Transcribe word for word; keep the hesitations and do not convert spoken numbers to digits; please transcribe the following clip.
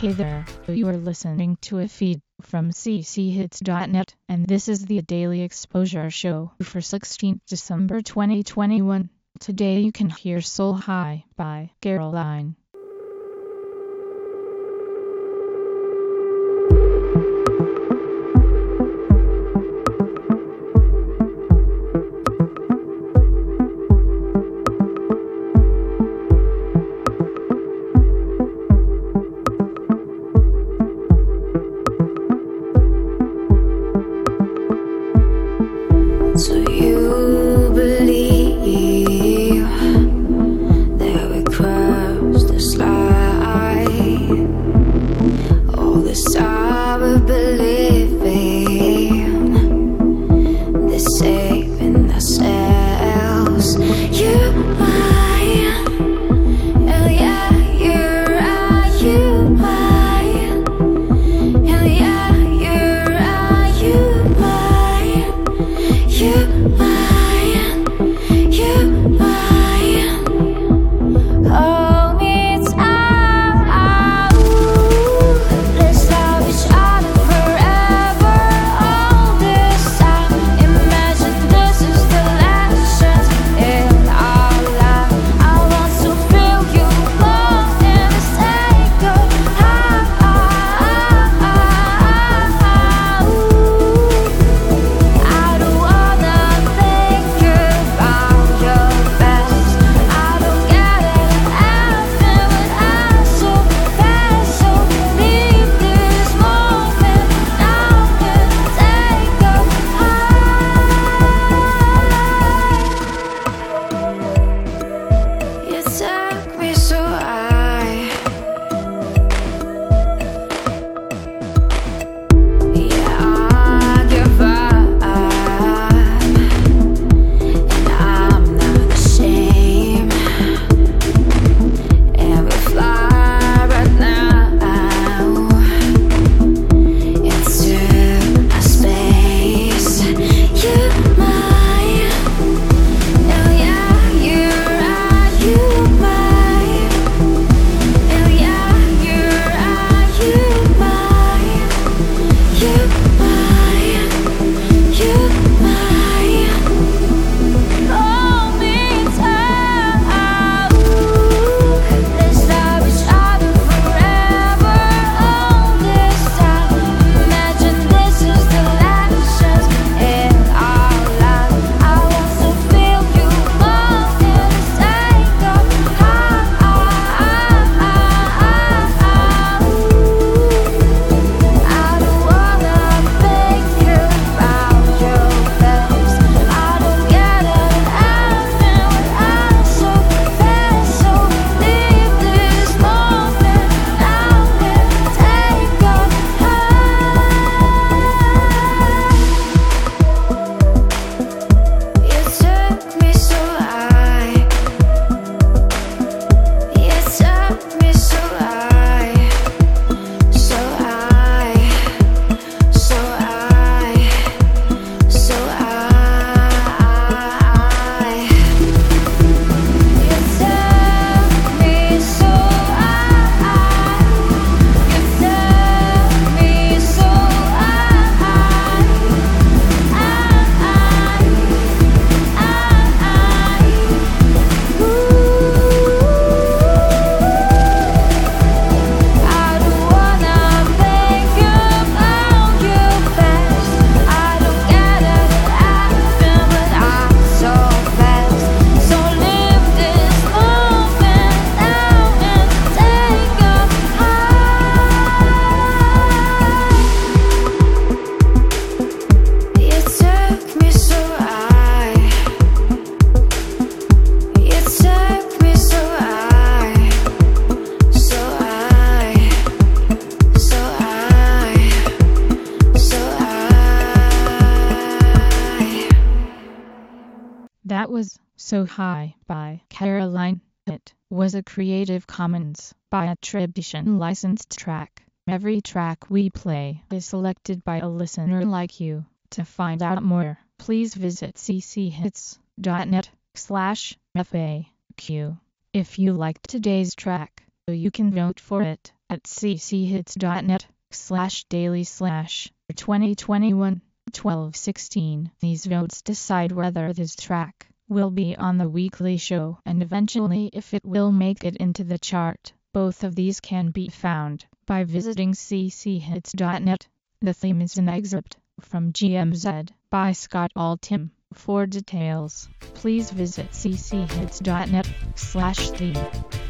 Hey there, you are listening to a feed from c c hits dot net, and this is the Daily Exposure Show for sixteenth December twenty twenty-one. Today you can hear So High by Caroline. So you believe that we crossed this line? All this time we've been living, deceiving ourselves. You mine, hell yeah, you're right, you mine, hell yeah, you're right, you mine. You mine, you mine. Hold me tight. Let's love each other forever. All this time, imagine this is the last chance in our life. I want to feel you more in this echo. I don't wanna think about your best. I don't get it, I feel it, I'm so bad. So leave this moment now and take a high. You took me so high. Yeah, I give up, and I'm not ashamed. And we fly right now into a space. You mine, oh yeah, you're right, you mine, oh yeah, you're right, you mine, you mine, you mine. Hold me tight. Let's love each other forever. All this time, imagine this is the last chance in our life. I want to feel you more in this echo. I don't wanna think about your face. I don't get it, I feel it, I'm so bad. So leave this moment now and take a high. You took me so high. You took me so high. So high, so high, so high. You took me so high. You took me so high. I don't wanna think about you best. I don't get it, I feel it, I'm so fast. So leave this moment now and take a high. You took me so high. You took me so high. So high, so high, so high. That was So High by Caroline. It was a Creative Commons by attribution licensed track. Every track we play is selected by a listener like you. To find out more, please visit c c hits dot net slash F A Q. If you liked today's track, you can vote for it at cchits.net slash daily slash twenty twenty-one twelve sixteen. These votes decide whether this track will be on the weekly show and eventually if it will make it into the chart. Both of these can be found by visiting c c hits dot net. The theme is an excerpt from G M Z by Scott Altham. For details, please visit c c hits dot net slash theme.